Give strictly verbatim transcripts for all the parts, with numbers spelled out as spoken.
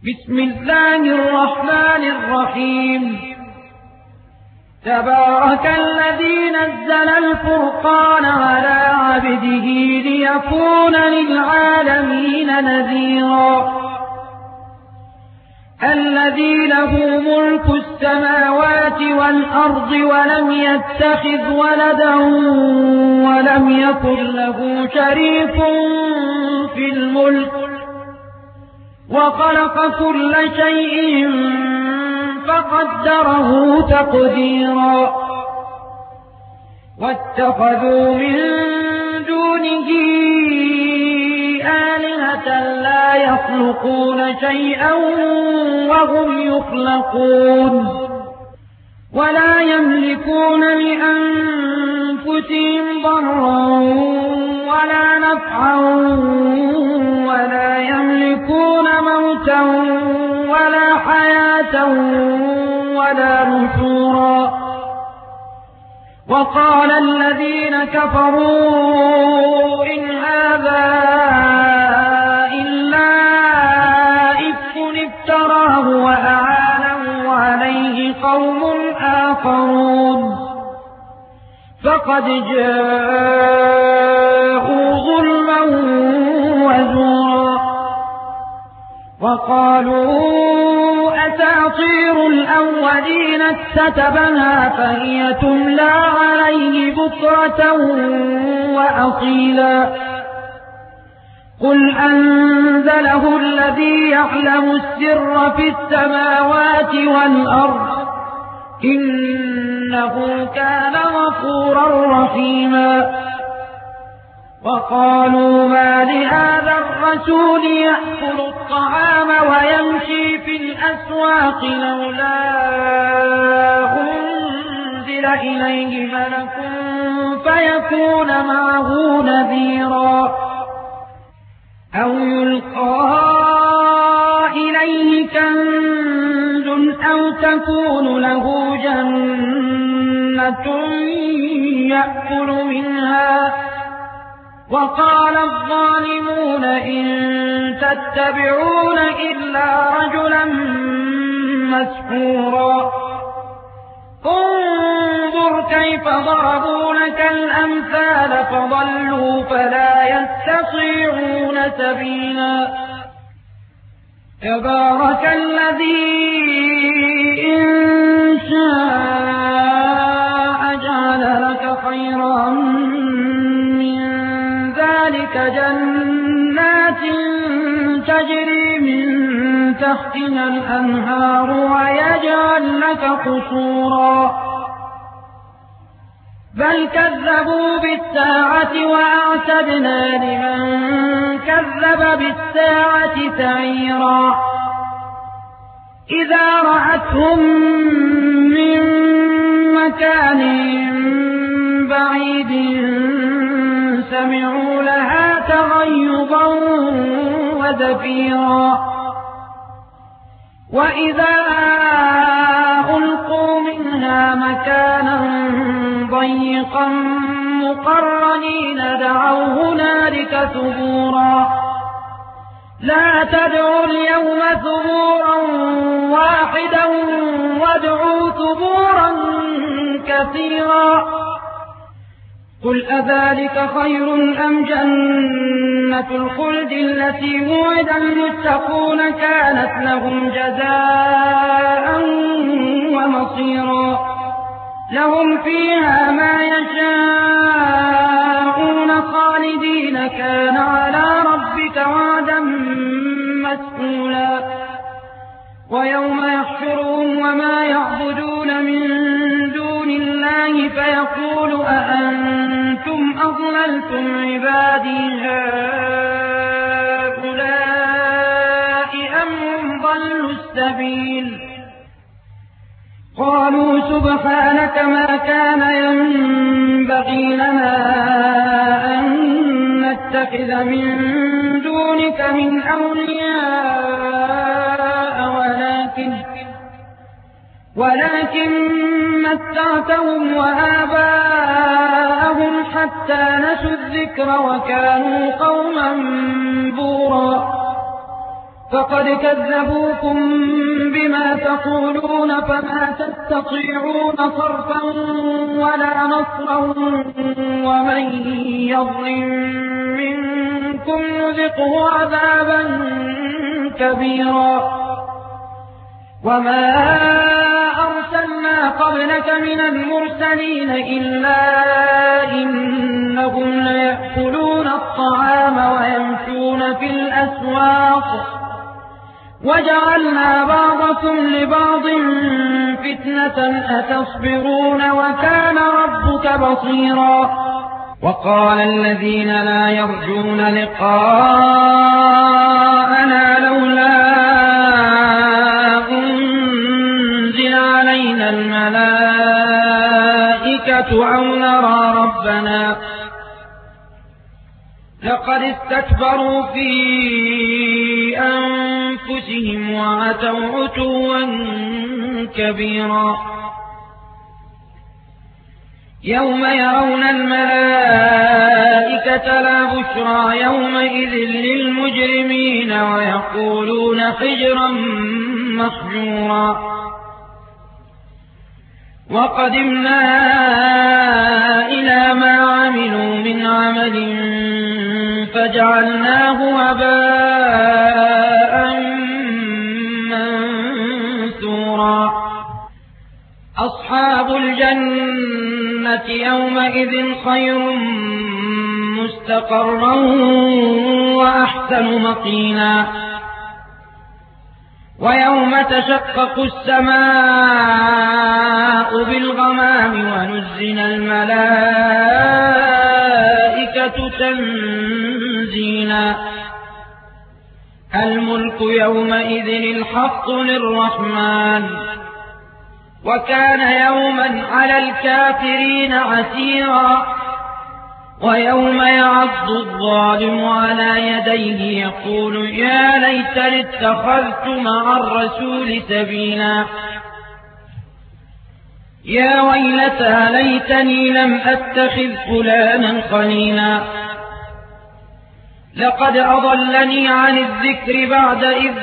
بسم الله الرحمن الرحيم تبارك الذي نزل الفرقان على عبده ليكون للعالمين نذيرا الذي له ملك السماوات والأرض ولم يتخذ ولدا ولم يكن له شريك في الملك وخلق كل شيء فقدره تقديرا واتخذوا من دونه آلهة لا يخلقون شيئا وهم يخلقون ولا يملكون لأنفسهم ضرا ولا نفعا ولا يملكون موتا ولا حياة ولا نشورا وقال الذين كفروا إن هذا إلا إفك افتراه وأعانه عليه قوم آخرون فقد جاءوا ظلما وزورا وقالوا أساطير الأولين اكتتبها فهي تملى عليه بكرة وأصيلا قل أنزله الذي يعلم السر في السماوات والأرض إنه كان غفورا رحيما وقالوا ما لهذا الرسول يأكل الطعام ويمشي في الأسواق لولا أنزل إليه ملك فيكون معه نذيرا أو يلقى إليه كنز أو تكون له جنة يأكل منها وقال الظالمون إن تتبعون إلا رجلا مسحورا انظر كيف ضربوا لك الأمثال فضلوا فلا يستطيعون سبيلا تبارك الذي إن شاء جعل لك خيرا جنات تجري من تحتها الأنهار ويجعل لك قصورا بل كذبوا بالساعة وأعتدنا لمن كذب بالساعة سعيرا إذا رأتهم من مكان بعيد سمعوا لها تغيظا وزفيرا وإذا ألقوا منها مكانا ضيقا مقرنين دعوا هنالك ثبورا لا تدعوا اليوم ثبورا واحدا وادعوا ثبورا كثيرا قل أذلك خير أم جنة الخلد التي وعد المتقون كانت لهم جزاء ومصيرا لهم فيها ما يشاءون خالدين كان على ربك وعدا مسئولا ويوم يحشرهم وما يعبدون من دون الله فيقول أأنتم أضللتم عبادي هؤلاء أم هم ضلوا السبيل قالوا سبحانك ما كان ينبغي لنا أن نتخذ من دونك من أولياء ولكن ولكن متعتهم وآباءهم حتى نسوا الذكر وكانوا قوما بورا فقد كذبوكم بما تقولون فما تستطيعون صرفا ولا نصرا ومن يظلم منكم نذقه عذابا كبيرا وما أرسلنا قبلك من المرسلين إلا إنهم ليأكلون الطعام ويمشون في الأسواق وجعلنا بعضكم لبعض فتنة أتصبرون وكان ربك بصيرا وقال الذين لا يرجون لقاءنا لولا أنزل علينا الملائكة أو نرى ربنا لقد استكبروا في أنفسهم وعتوا عتوا كبيرا يوم يرون الملائكة لا بشرى يومئذ للمجرمين ويقولون حجرا محجورا وقدمنا إلى ما عملوا من عمل فجعلناه هباء منثورا أصحاب الجنة يومئذ خير مستقرا وأحسن مقيلا ويوم تشقق السماء بالغمام ونزل الملائكة تنزيلا الملك يومئذ الحق للرحمن وكان يوما على الكافرين عسيرا ويوم يعض الظالم على يديه يقول يا ليتني اتخذت مع الرسول سبيلا يا ويلتى ليتني لم أتخذ فلانا خليلا لقد أضلني عن الذكر بعد إذ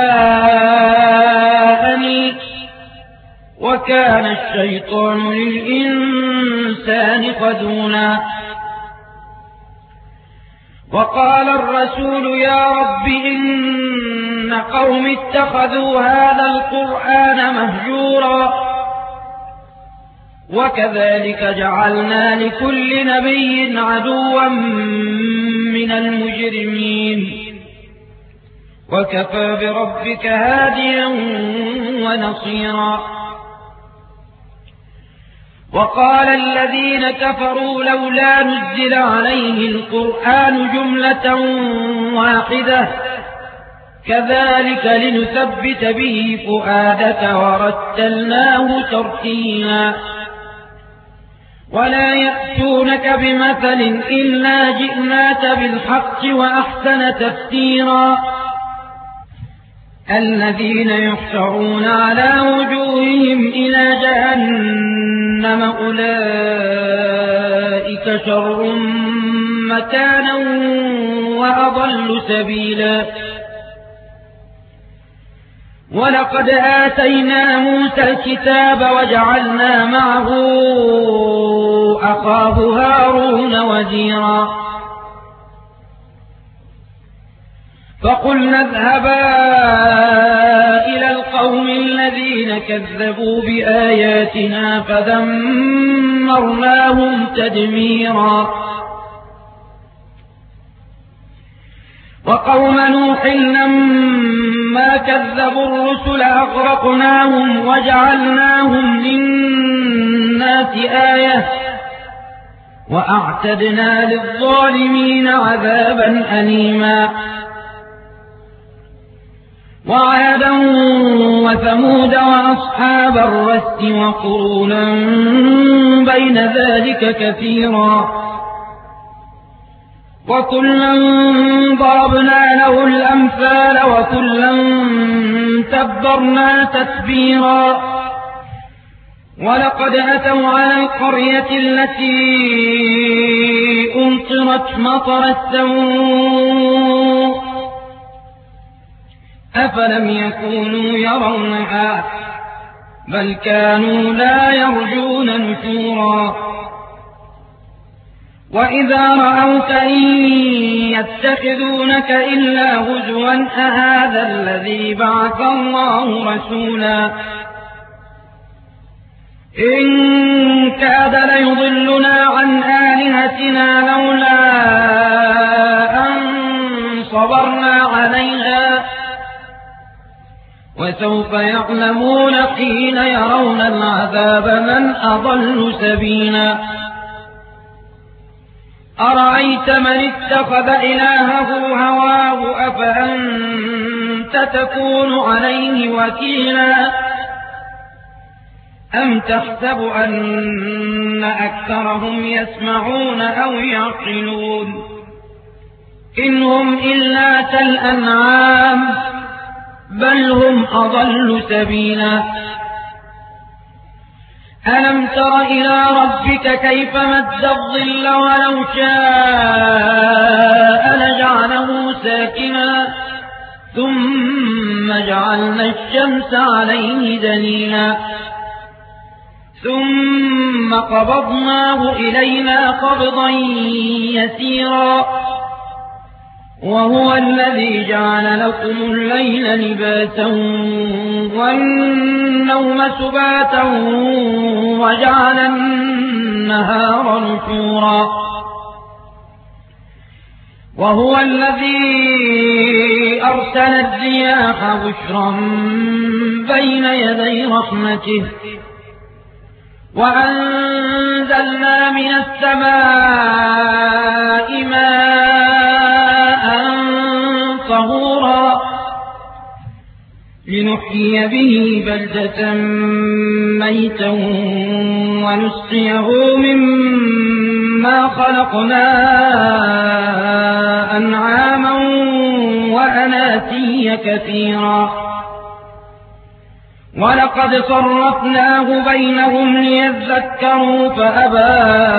جاءني وكان الشيطان للإنسان خذولا وقال الرسول يا رب إن قوم اتخذوا هذا القرآن مهجورا وكذلك جعلنا لكل نبي عدوا من المجرمين وكفى بربك هاديا ونصيرا وقال الذين كفروا لولا نزل عليه القرآن جملة واحدة كذلك لنثبت به فؤادك ورتلناه ترتيلا ولا يأتونك بمثل إلا جئناك بالحق وأحسن تفسيرا الذين يحشرون على وجوههم إلى جهنم أولئك شر مكانا وأضل سبيلا ولقد آتينا موسى الكتاب وجعلنا معه أخاه هارون وزيرا فقلنا اذهبا إلى القوم الذين كذبوا بآياتنا فدمرناهم تدميرا وقوم نوح لما كذبوا الرسل أغرقناهم وجعلناهم للناس آية وأعتدنا للظالمين عذابا أليما وعادا وثمود وأصحاب الرس وقرونا بين ذلك كثيرا وكلا ضربنا له الأمثال وكلا تبرنا تتبيرا ولقد أتوا على القرية التي أمطرت مطر السوء أفلم يكونوا يرونها بل كانوا لا يرجون نشورا وإذا رأوك إن يتخذونك إلا هزوا أهذا الذي بعث الله رسولا إن كاد ليضلنا عن آلهتنا لولا أن صبرنا عليها وسوف يعلمون حين يرون العذاب من أضل سبيلا أرأيت من اتخذ إلهه هواه أفأنت تكون عليه وكيلا أم تحسب أن أكثرهم يسمعون أو يعقلون إن هم إلا كالأنعام بل هم أضل سبيلا ألم تر إلى ربك كيف مد الظل ولو شاء لجعله ساكنا ثم جعلنا الشمس عليه دليلا ثم قبضناه إلينا قبضا يسيرا وهو الذي جعل لكم الليل لباسا والنوم سباتا وجعل النهار نشورا وهو الذي أرسل الرياح بشرا بين يدي رحمته وأنزلنا من السماء ماء طهورا لنحيي به بلدة ميتا ونسقيه مما خلقنا أنعاما وأناسيا كثيرا ولقد صرفناه بينهم ليذكروا فأبى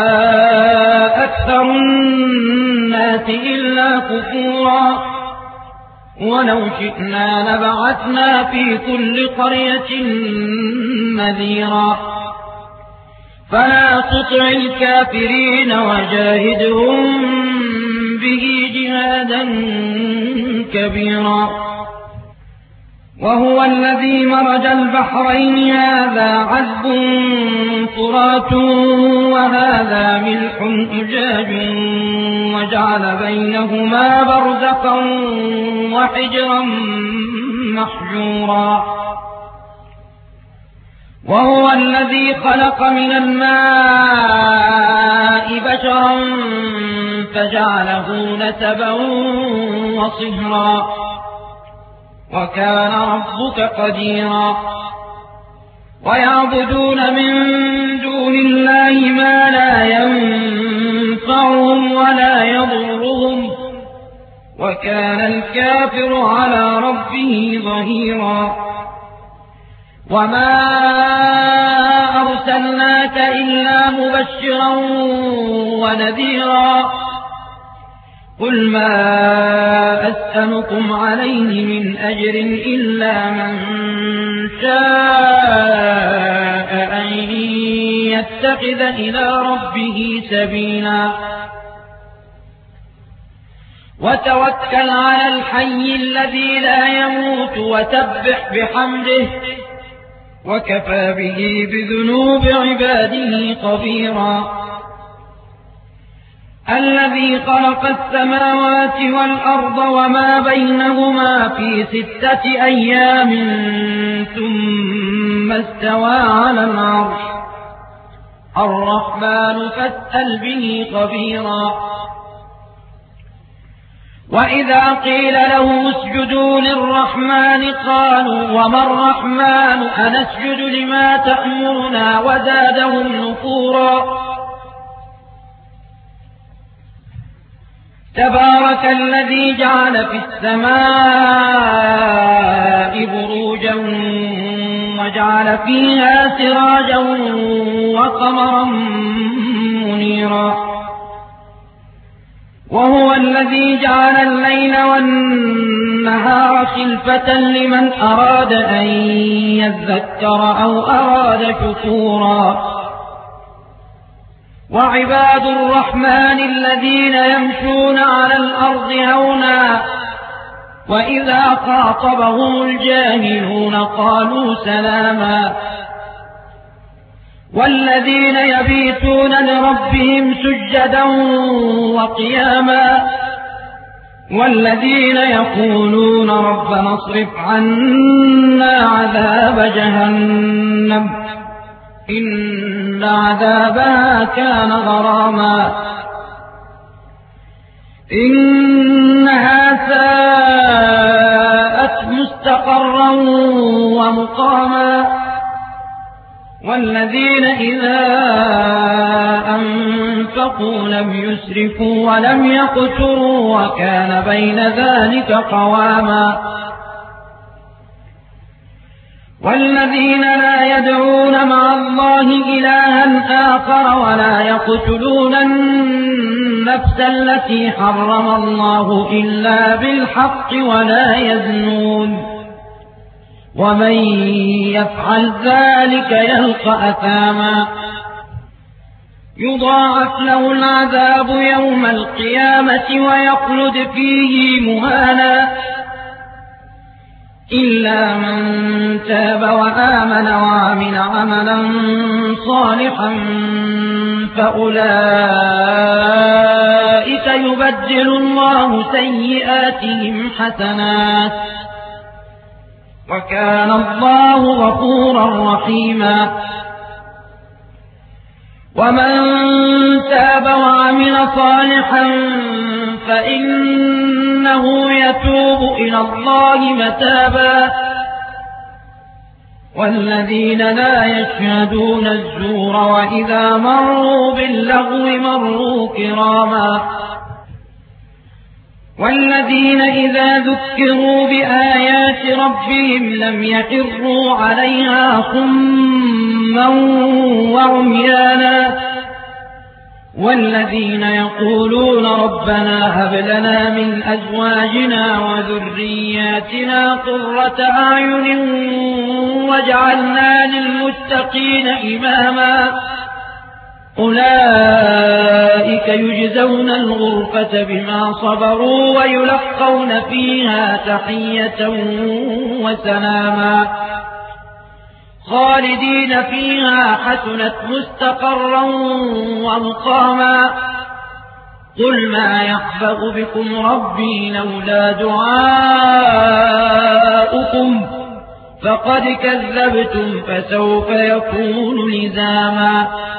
أكثر الناس إلا كفورا ولو شئنا لبعثنا في كل قرية نذيرا فلا تطع الكافرين وجاهدهم به جهادا كبيرا وهو الذي مرج البحرين هذا عذب فرات وهذا ملح أجاج وجعل بينهما برزخا وحجرا محجورا وهو الذي خلق من الماء بشرا فجعله نسبا وصهرا وكان ربك قديرا ويعبدون من دون الله ما لا ينفعهم ولا يضرهم وكان الكافر على ربه ظهيرا وما أرسلناك إلا مبشرا ونذيرا قل ما أسألكم عليه من أجر إلا من شاء أن يتخذ إلى ربه سبيلا وتوكل على الحي الذي لا يموت وسبح بحمده وكفى به بذنوب عباده خبيرا الذي خلق السماوات والأرض وما بينهما في ستة أيام ثم استوى على العرش الرحمن فاسأل به خبيرا وإذا قيل له اسجدوا للرحمن قالوا وما الرحمن أنسجد لما تأمرنا وزادهم نفورا تبارك الذي جعل في السماء بروجا وجعل فيها سراجا وقمرا منيرا وهو الذي جعل الليل والنهار خلفة لمن أراد أن يذكر أو أراد شكورا وعباد الرحمن الذين يمشون على الأرض هونا وإذا خاطبهم الجاهلون قالوا سلاما والذين يبيتون لربهم سجدا وقياما والذين يقولون ربنا اصرف عنا عذاب جهنم إن عذابها كان غراما إنها ساءت مستقرا ومقاما والذين إذا أنفقوا لم يسرفوا ولم يقتروا وكان بين ذلك قواما والذين لا يدعون مع الله إلها آخر ولا يقتلون النفس التي حرم الله إلا بالحق ولا يزنون ومن يفعل ذلك يلقى أثاما يضاعف له العذاب يوم القيامة ويخلد فيه مهانا إلا من تاب وآمن وعمل عملا صالحا فأولئك يبدل الله سيئاتهم حسنات وكان الله غفورا رحيما ومن تاب وعمل صالحا فإنه يتوب إلى الله متابا والذين لا يشهدون الزور وإذا مروا باللغو مروا كراما والذين إذا ذكروا بآيات ربهم لم يخروا عليها صما وعميانا والذين يقولون ربنا هب لنا من أزواجنا وذرياتنا قرة أعين واجعلنا للمتقين إماما أولئك يجزون الغرفة بما صبروا ويلقون فيها تحية وسلاما خالدين فيها حسنت مستقرا ومقاما قل ما يحفظ بكم ربي لولا دعاؤكم فقد كذبتم فسوف يكون لزاما